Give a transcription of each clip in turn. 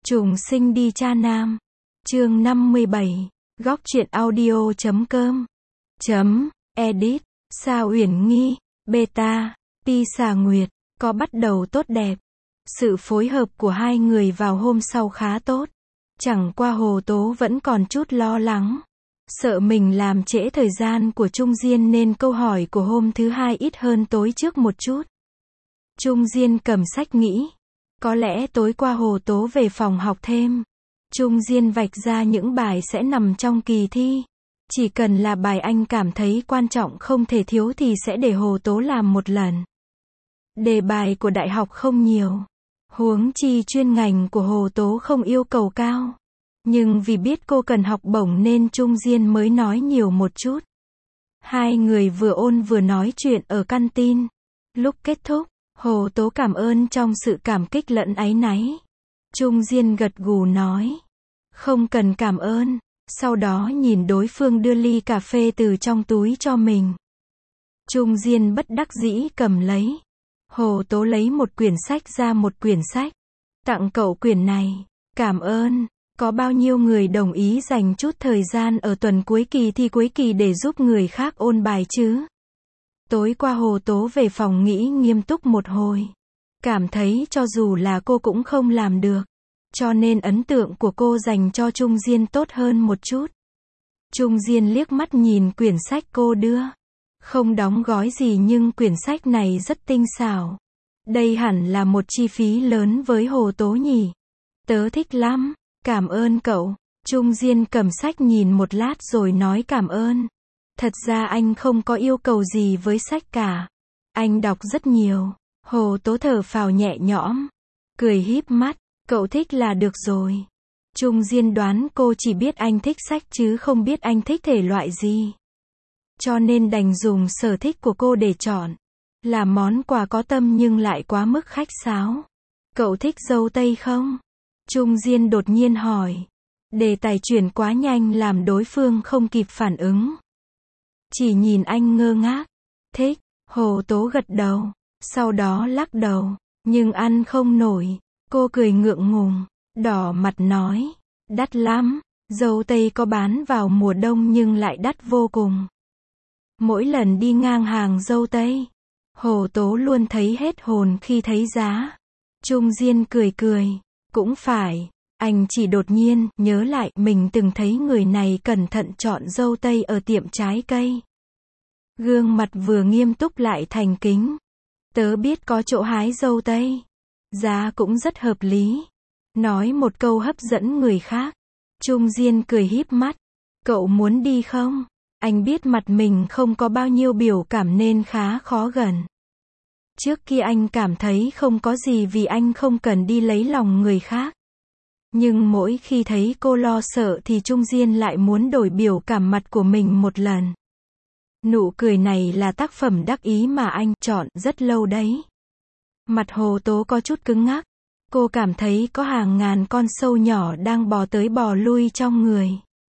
Trùng sinh đi cha nam. Chương 57. Góc truyện audio.com. Edit. Sa Uyển Nghi. Beta. Ti Xà Nguyệt. Có bắt đầu tốt đẹp. Sự phối hợp của hai người vào hôm sau khá tốt. Chẳng qua Hồ Tố vẫn còn chút lo lắng. Sợ mình làm trễ thời gian của Trung Diên nên câu hỏi của hôm thứ hai ít hơn tối trước một chút. Trung Diên cầm sách nghĩ. Có lẽ tối qua Hồ Tố về phòng học thêm. Trung Diên vạch ra những bài sẽ nằm trong kỳ thi. Chỉ cần là bài anh cảm thấy quan trọng không thể thiếu thì sẽ để Hồ Tố làm một lần. Đề bài của đại học không nhiều. Huống chi chuyên ngành của Hồ Tố không yêu cầu cao. Nhưng vì biết cô cần học bổng nên Trung Diên mới nói nhiều một chút. Hai người vừa ôn vừa nói chuyện ở căn tin. Lúc kết thúc, Hồ Tố cảm ơn trong sự cảm kích lẫn áy náy. Trung Diên gật gù nói. Không cần cảm ơn. Sau đó nhìn đối phương đưa ly cà phê từ trong túi cho mình. Trung Diên bất đắc dĩ cầm lấy. Hồ Tố lấy một quyển sách ra một quyển sách. Tặng cậu quyển này. Cảm ơn. Có bao nhiêu người đồng ý dành chút thời gian ở tuần cuối kỳ thi cuối kỳ để giúp người khác ôn bài chứ? Tối qua Hồ Tố về phòng nghĩ nghiêm túc một hồi. Cảm thấy cho dù là cô cũng không làm được. Cho nên ấn tượng của cô dành cho Trung Diên tốt hơn một chút. Trung Diên liếc mắt nhìn quyển sách cô đưa. Không đóng gói gì nhưng quyển sách này rất tinh xảo. Đây hẳn là một chi phí lớn với Hồ Tố nhỉ. Tớ thích lắm. Cảm ơn cậu. Trung Diên cầm sách nhìn một lát rồi nói cảm ơn. Thật ra anh không có yêu cầu gì với sách cả. Anh đọc rất nhiều. Hồ Tố thở phào nhẹ nhõm. Cười híp mắt. Cậu thích là được rồi. Trung Diên đoán cô chỉ biết anh thích sách chứ không biết anh thích thể loại gì. Cho nên đành dùng sở thích của cô để chọn. Là món quà có tâm nhưng lại quá mức khách sáo. Cậu thích dâu tây không? Trung Diên đột nhiên hỏi. Đề tài chuyển quá nhanh làm đối phương không kịp phản ứng. Chỉ nhìn anh ngơ ngác. Thích. Hồ Tố gật đầu. Sau đó lắc đầu. Nhưng ăn không nổi. Cô cười ngượng ngùng. Đỏ mặt nói. Đắt lắm. Dâu tây có bán vào mùa đông nhưng lại đắt vô cùng. Mỗi lần đi ngang hàng dâu tây, Hồ Tố luôn thấy hết hồn khi thấy giá. Trung Diên cười cười. Cũng phải. Anh chỉ đột nhiên nhớ lại mình từng thấy người này cẩn thận chọn dâu tây ở tiệm trái cây. Gương mặt vừa nghiêm túc lại thành kính. Tớ biết có chỗ hái dâu tây. Giá cũng rất hợp lý. Nói một câu hấp dẫn người khác. Trung Diên cười híp mắt. Cậu muốn đi không? Anh biết mặt mình không có bao nhiêu biểu cảm nên khá khó gần. Trước kia anh cảm thấy không có gì vì anh không cần đi lấy lòng người khác. Nhưng mỗi khi thấy cô lo sợ thì Trung Diên lại muốn đổi biểu cảm mặt của mình một lần. Nụ cười này là tác phẩm đắc ý mà anh chọn rất lâu đấy. Mặt Hồ Tố có chút cứng ngắc. Cô cảm thấy có hàng ngàn con sâu nhỏ đang bò tới bò lui trong người.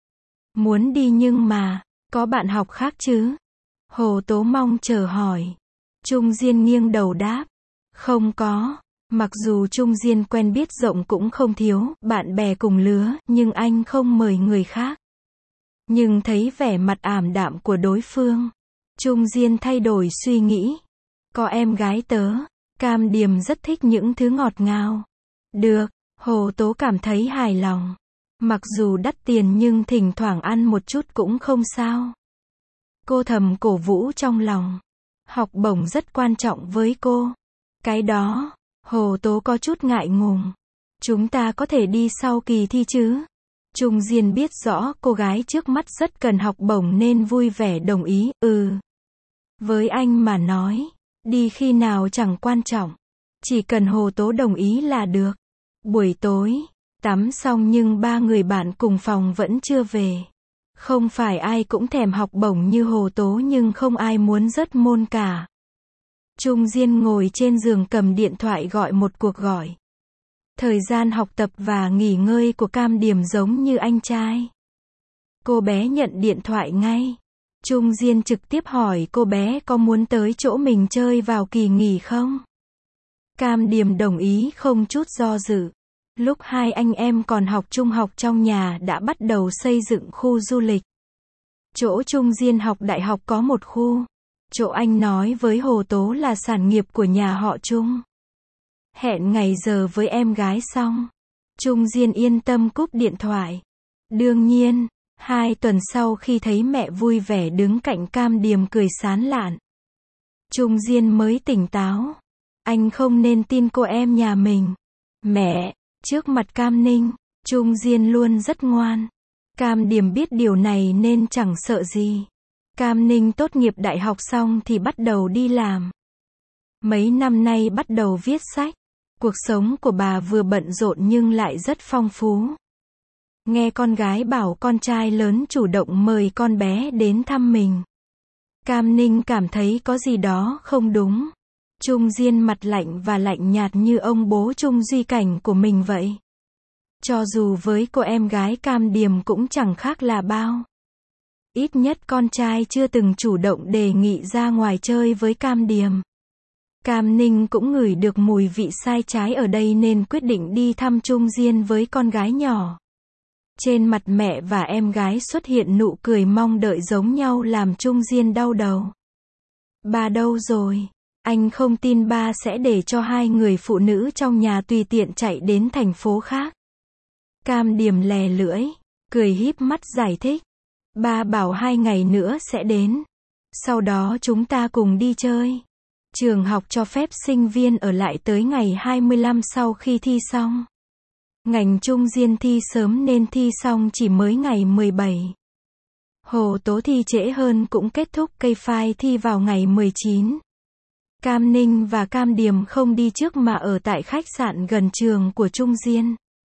Muốn đi nhưng mà, có bạn học khác chứ? Hồ Tố mong chờ hỏi. Trung Diên nghiêng đầu đáp. Không có. Mặc dù Trung Diên quen biết rộng cũng không thiếu bạn bè cùng lứa, nhưng anh không mời người khác. Nhưng thấy vẻ mặt ảm đạm của đối phương, Trung Diên thay đổi suy nghĩ. Có em gái tớ, Cam Điềm rất thích những thứ ngọt ngào. Được, Hồ Tố cảm thấy hài lòng. Mặc dù đắt tiền nhưng thỉnh thoảng ăn một chút cũng không sao. Cô thầm cổ vũ trong lòng. Học bổng rất quan trọng với cô. Cái đó, Hồ Tố có chút ngại ngùng. Chúng ta có thể đi sau kỳ thi chứ? Trung Diên biết rõ cô gái trước mắt rất cần học bổng nên vui vẻ đồng ý. Với anh mà nói, đi khi nào chẳng quan trọng. Chỉ cần Hồ Tố đồng ý là được. Buổi tối, tắm xong nhưng ba người bạn cùng phòng vẫn chưa về. Không phải ai cũng thèm học bổng như Hồ Tố nhưng không ai muốn rớt môn cả. Trung Diên ngồi trên giường cầm điện thoại gọi một cuộc gọi. Thời gian học tập và nghỉ ngơi của Cam Điềm giống như anh trai. Cô bé nhận điện thoại ngay. Trung Diên trực tiếp hỏi cô bé có muốn tới chỗ mình chơi vào kỳ nghỉ không? Cam Điềm đồng ý không chút do dự. Lúc hai anh em còn học trung học trong nhà đã bắt đầu xây dựng khu du lịch. Chỗ Trung Diên học đại học có một khu. Chỗ anh nói với Hồ Tố là sản nghiệp của nhà họ Trung. Hẹn ngày giờ với em gái xong, Trung Diên yên tâm cúp điện thoại. Đương nhiên, 2 tuần sau khi thấy mẹ vui vẻ đứng cạnh Cam Điềm cười sán lạn, Trung Diên mới tỉnh táo. Anh không nên tin cô em nhà mình. Mẹ, trước mặt Cam Ninh, Trung Diên luôn rất ngoan. Cam Điềm biết điều này nên chẳng sợ gì. Cam Ninh tốt nghiệp đại học xong thì bắt đầu đi làm. Mấy năm nay bắt đầu viết sách. Cuộc sống của bà vừa bận rộn nhưng lại rất phong phú. Nghe con gái bảo con trai lớn chủ động mời con bé đến thăm mình, Cam Ninh cảm thấy có gì đó không đúng. Trung Diên mặt lạnh và lạnh nhạt như ông bố Trung Duy Cảnh của mình vậy. Cho dù với cô em gái Cam Điềm cũng chẳng khác là bao. Ít nhất con trai chưa từng chủ động đề nghị ra ngoài chơi với Cam Điềm. Cam Ninh cũng ngửi được mùi vị sai trái ở đây nên quyết định đi thăm Trung Diên với con gái nhỏ. Trên mặt mẹ và em gái xuất hiện nụ cười mong đợi giống nhau làm Trung Diên đau đầu. Ba đâu rồi? Anh không tin ba sẽ để cho hai người phụ nữ trong nhà tùy tiện chạy đến thành phố khác. Cam Điềm lè lưỡi, cười híp mắt giải thích. Ba bảo 2 ngày nữa sẽ đến. Sau đó chúng ta cùng đi chơi. Trường học cho phép sinh viên ở lại tới ngày 25 sau khi thi xong. Ngành Trung Diên thi sớm nên thi xong chỉ mới ngày 17. Hồ Tố thi trễ hơn cũng kết thúc cây phai thi vào ngày 19. Cam Ninh và Cam Điềm không đi trước mà ở tại khách sạn gần trường của Trung Diên.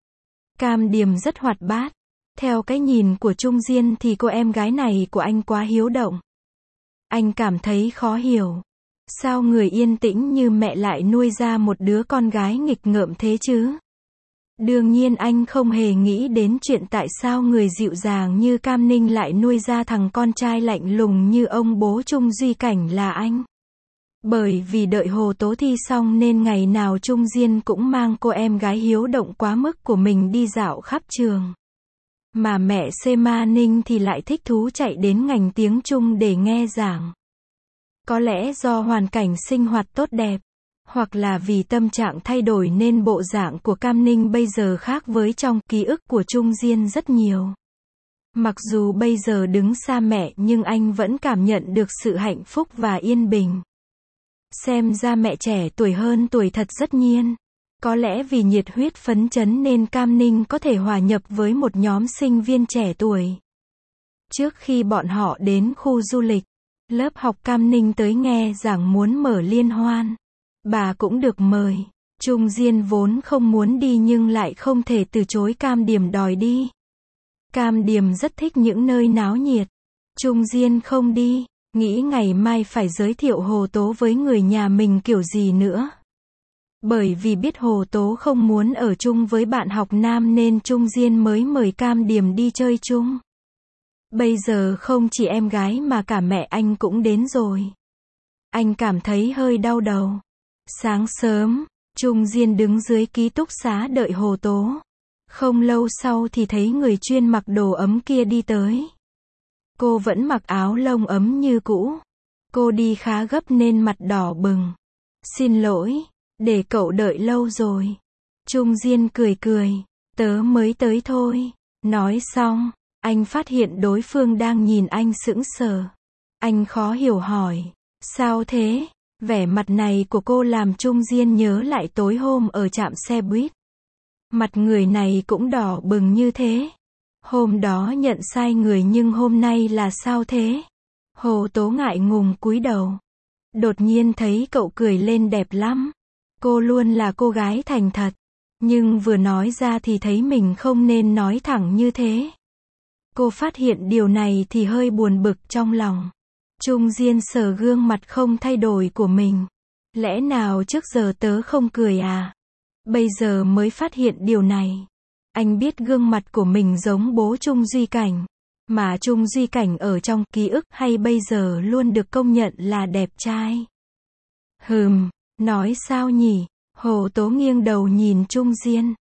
Cam Điềm rất hoạt bát. Theo cái nhìn của Trung Diên thì cô em gái này của anh quá hiếu động. Anh cảm thấy khó hiểu. Sao người yên tĩnh như mẹ lại nuôi ra một đứa con gái nghịch ngợm thế chứ? Đương nhiên anh không hề nghĩ đến chuyện tại sao người dịu dàng như Cam Ninh lại nuôi ra thằng con trai lạnh lùng như ông bố Trung Duy Cảnh là anh. Bởi vì đợi Hồ Tố thi xong nên ngày nào Trung Diên cũng mang cô em gái hiếu động quá mức của mình đi dạo khắp trường. Mà mẹ Sema Ninh thì lại thích thú chạy đến ngành tiếng Trung để nghe giảng. Có lẽ do hoàn cảnh sinh hoạt tốt đẹp, hoặc là vì tâm trạng thay đổi nên bộ dạng của Cam Ninh bây giờ khác với trong ký ức của Trung Diên rất nhiều. Mặc dù bây giờ đứng xa mẹ nhưng anh vẫn cảm nhận được sự hạnh phúc và yên bình. Xem ra mẹ trẻ tuổi hơn tuổi thật rất nhiên. Có lẽ vì nhiệt huyết phấn chấn nên Cam Ninh có thể hòa nhập với một nhóm sinh viên trẻ tuổi. Trước khi bọn họ đến khu du lịch, lớp học Cam Ninh tới nghe giảng muốn mở liên hoan. Bà cũng được mời. Trung Diên vốn không muốn đi nhưng lại không thể từ chối Cam Điềm đòi đi. Cam Điềm rất thích những nơi náo nhiệt. Trung Diên không đi, nghĩ ngày mai phải giới thiệu Hồ Tố với người nhà mình kiểu gì nữa. Bởi vì biết Hồ Tố không muốn ở chung với bạn học nam nên Trung Diên mới mời Cam Điềm đi chơi chung. Bây giờ không chỉ em gái mà cả mẹ anh cũng đến rồi. Anh cảm thấy hơi đau đầu. Sáng sớm, Trung Diên đứng dưới ký túc xá đợi Hồ Tố. Không lâu sau thì thấy người chuyên mặc đồ ấm kia đi tới. Cô vẫn mặc áo lông ấm như cũ. Cô đi khá gấp nên mặt đỏ bừng. Xin lỗi, để cậu đợi lâu rồi. Trung Diên cười cười, tớ mới tới thôi. Nói xong, anh phát hiện đối phương đang nhìn anh sững sờ. Anh khó hiểu hỏi, sao thế? Vẻ mặt này của cô làm Trung Diên nhớ lại tối hôm ở trạm xe buýt. Mặt người này cũng đỏ bừng như thế. Hôm đó nhận sai người nhưng hôm nay là sao thế? Hồ Tố ngại ngùng cúi đầu. Đột nhiên thấy cậu cười lên đẹp lắm. Cô luôn là cô gái thành thật. Nhưng vừa nói ra thì thấy mình không nên nói thẳng như thế. Cô phát hiện điều này thì hơi buồn bực trong lòng. Trung Diên sờ gương mặt không thay đổi của mình. Lẽ nào trước giờ tớ không cười à? Bây giờ mới phát hiện điều này. Anh biết gương mặt của mình giống bố Trung Duy Cảnh. Mà Trung Duy Cảnh ở trong ký ức hay bây giờ luôn được công nhận là đẹp trai. Nói sao nhỉ? Hồ Tố nghiêng đầu nhìn Trung Diên.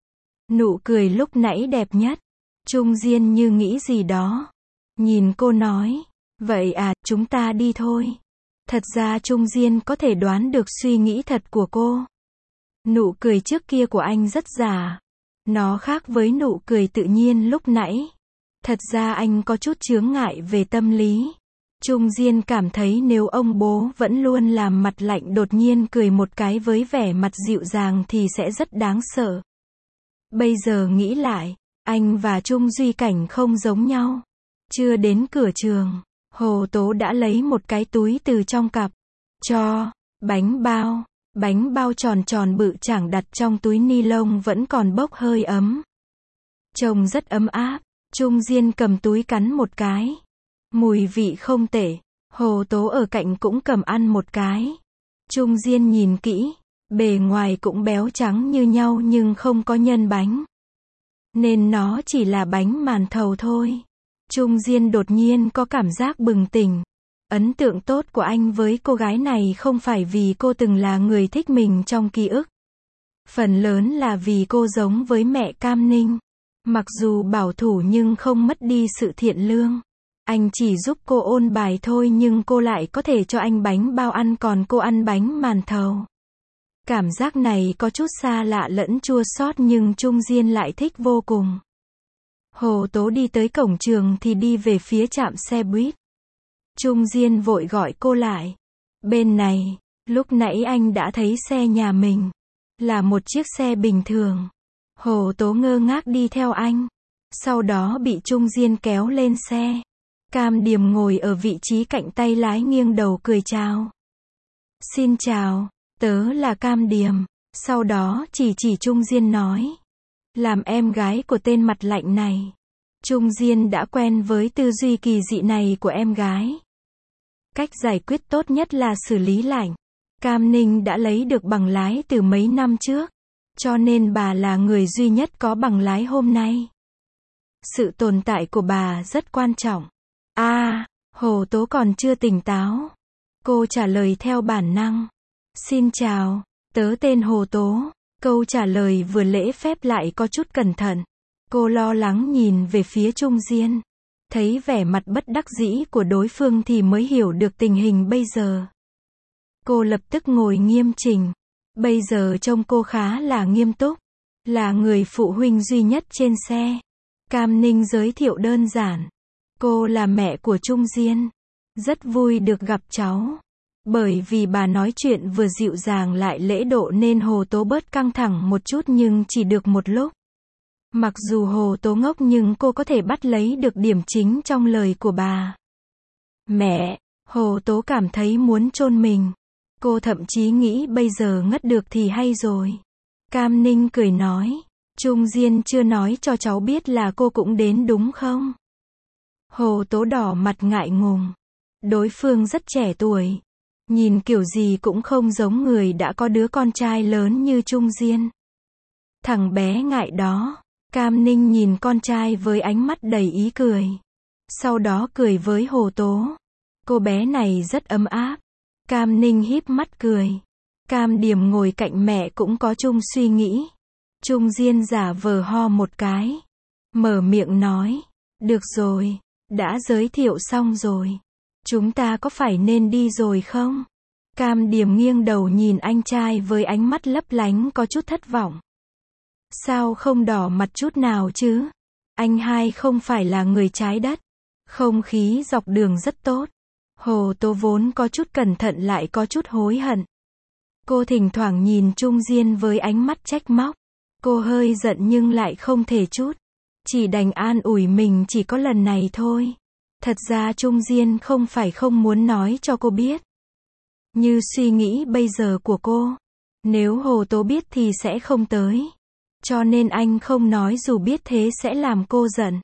Nụ cười lúc nãy đẹp nhất. Trung Diên như nghĩ gì đó. Nhìn cô nói. Vậy à, chúng ta đi thôi. Thật ra Trung Diên có thể đoán được suy nghĩ thật của cô. Nụ cười trước kia của anh rất giả. Nó khác với nụ cười tự nhiên lúc nãy. Thật ra anh có chút chướng ngại về tâm lý. Trung Diên cảm thấy nếu ông bố vẫn luôn làm mặt lạnh đột nhiên cười một cái với vẻ mặt dịu dàng thì sẽ rất đáng sợ. Bây giờ nghĩ lại, anh và Trung Duy Cảnh không giống nhau. Chưa đến cửa trường, Hồ Tố đã lấy một cái túi từ trong cặp. Cho, bánh bao tròn tròn bự chảng đặt trong túi ni lông vẫn còn bốc hơi ấm. Trông rất ấm áp. Trung Diên cầm túi cắn một cái. Mùi vị không tệ. Hồ Tố ở cạnh cũng cầm ăn một cái. Trung Diên nhìn kỹ. Bề ngoài cũng béo trắng như nhau nhưng không có nhân bánh. Nên nó chỉ là bánh màn thầu thôi. Trung Diên đột nhiên có cảm giác bừng tỉnh. Ấn tượng tốt của anh với cô gái này không phải vì cô từng là người thích mình trong ký ức. Phần lớn là vì cô giống với mẹ Cam Ninh. Mặc dù bảo thủ nhưng không mất đi sự thiện lương. Anh chỉ giúp cô ôn bài thôi nhưng cô lại có thể cho anh bánh bao ăn còn cô ăn bánh màn thầu. Cảm giác này có chút xa lạ lẫn chua xót nhưng Trung Diên lại thích vô cùng. Hồ Tố đi tới cổng trường thì đi về phía trạm xe buýt. Trung Diên vội gọi cô lại. Bên này, lúc nãy anh đã thấy xe nhà mình. Là một chiếc xe bình thường. Hồ Tố ngơ ngác đi theo anh. Sau đó bị Trung Diên kéo lên xe. Cam Điềm ngồi ở vị trí cạnh tay lái nghiêng đầu cười chào. Xin chào, tớ là Cam Điềm. Sau đó chỉ Trung Diên nói. Làm em gái của tên mặt lạnh này. Trung Diên đã quen với tư duy kỳ dị này của em gái. Cách giải quyết tốt nhất là xử lý lạnh. Cam Ninh đã lấy được bằng lái từ mấy năm trước. Cho nên bà là người duy nhất có bằng lái hôm nay. Sự tồn tại của bà rất quan trọng. Hồ Tố còn chưa tỉnh táo. Cô trả lời theo bản năng. Xin chào, tớ tên Hồ Tố. Câu trả lời vừa lễ phép lại có chút cẩn thận. Cô lo lắng nhìn về phía Trung Diên. Thấy vẻ mặt bất đắc dĩ của đối phương thì mới hiểu được tình hình bây giờ. Cô lập tức ngồi nghiêm chỉnh. Bây giờ trông cô khá là nghiêm túc. Là người phụ huynh duy nhất trên xe. Cam Ninh giới thiệu đơn giản. Cô là mẹ của Trung Diên. Rất vui được gặp cháu. Bởi vì bà nói chuyện vừa dịu dàng lại lễ độ nên Hồ Tố bớt căng thẳng một chút nhưng chỉ được một lúc. Mặc dù Hồ Tố ngốc nhưng cô có thể bắt lấy được điểm chính trong lời của bà. Mẹ, Hồ Tố cảm thấy muốn chôn mình. Cô thậm chí nghĩ bây giờ ngất được thì hay rồi. Cam Ninh cười nói. Trung Diên chưa nói cho cháu biết là cô cũng đến đúng không? Hồ Tố đỏ mặt ngại ngùng. Đối phương rất trẻ tuổi. Nhìn kiểu gì cũng không giống người đã có đứa con trai lớn như Trung Diên. Thằng bé ngại đó. Cam Ninh nhìn con trai với ánh mắt đầy ý cười. Sau đó cười với Hồ Tố. Cô bé này rất ấm áp. Cam Ninh híp mắt cười. Cam Điềm ngồi cạnh mẹ cũng có chung suy nghĩ. Trung Diên giả vờ ho một cái. Mở miệng nói. Được rồi. Đã giới thiệu xong rồi. Chúng ta có phải nên đi rồi không? Cam Điềm nghiêng đầu nhìn anh trai với ánh mắt lấp lánh có chút thất vọng. Sao không đỏ mặt chút nào chứ? Anh hai không phải là người trái đất. Không khí dọc đường rất tốt. Hồ Tố vốn có chút cẩn thận lại có chút hối hận. Cô thỉnh thoảng nhìn Trung Diên với ánh mắt trách móc. Cô hơi giận nhưng lại không thể chút. Chỉ đành an ủi mình chỉ có lần này thôi. Thật ra Trung Diên không phải không muốn nói cho cô biết. Như suy nghĩ bây giờ của cô. Nếu Hồ Tố biết thì sẽ không tới. Cho nên anh không nói dù biết thế sẽ làm cô giận.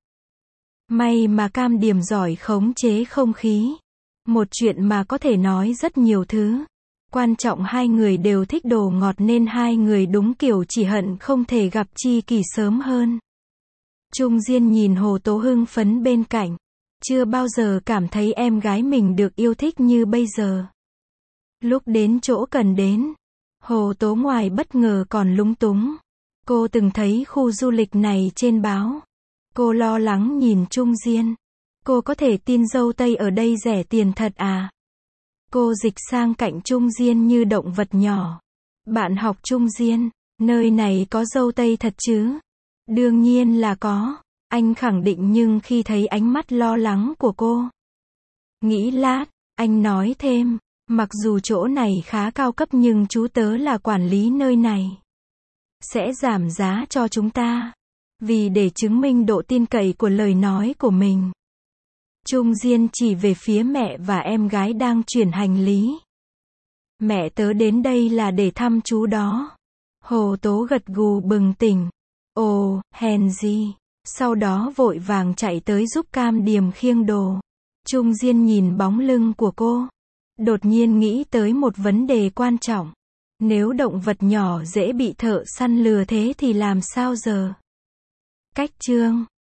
May mà Cam Điềm giỏi khống chế không khí. Một chuyện mà có thể nói rất nhiều thứ. Quan trọng hai người đều thích đồ ngọt nên hai người đúng kiểu chỉ hận không thể gặp chi kỷ sớm hơn. Trung Diên nhìn Hồ Tố hưng phấn bên cạnh. Chưa bao giờ cảm thấy em gái mình được yêu thích như bây giờ. Lúc đến chỗ cần đến, Hồ Tố ngoài bất ngờ còn lúng túng. Cô từng thấy khu du lịch này trên báo. Cô lo lắng nhìn Trung Diên. Cô có thể tin dâu tây ở đây rẻ tiền thật à? Cô dịch sang cạnh Trung Diên như động vật nhỏ. Bạn học Trung Diên, nơi này có dâu tây thật chứ? Đương nhiên là có. Anh khẳng định nhưng khi thấy ánh mắt lo lắng của cô. Nghĩ lát, anh nói thêm, mặc dù chỗ này khá cao cấp nhưng chú tớ là quản lý nơi này. Sẽ giảm giá cho chúng ta. Vì để chứng minh độ tin cậy của lời nói của mình. Trung Diên chỉ về phía mẹ và em gái đang chuyển hành lý. Mẹ tớ đến đây là để thăm chú đó. Hồ Tố gật gù bừng tỉnh. Ồ, hèn gì. Sau đó vội vàng chạy tới giúp Cam Điềm khiêng đồ. Trung Diên nhìn bóng lưng của cô. Đột nhiên nghĩ tới một vấn đề quan trọng. Nếu động vật nhỏ dễ bị thợ săn lừa thế thì làm sao giờ? Cách chương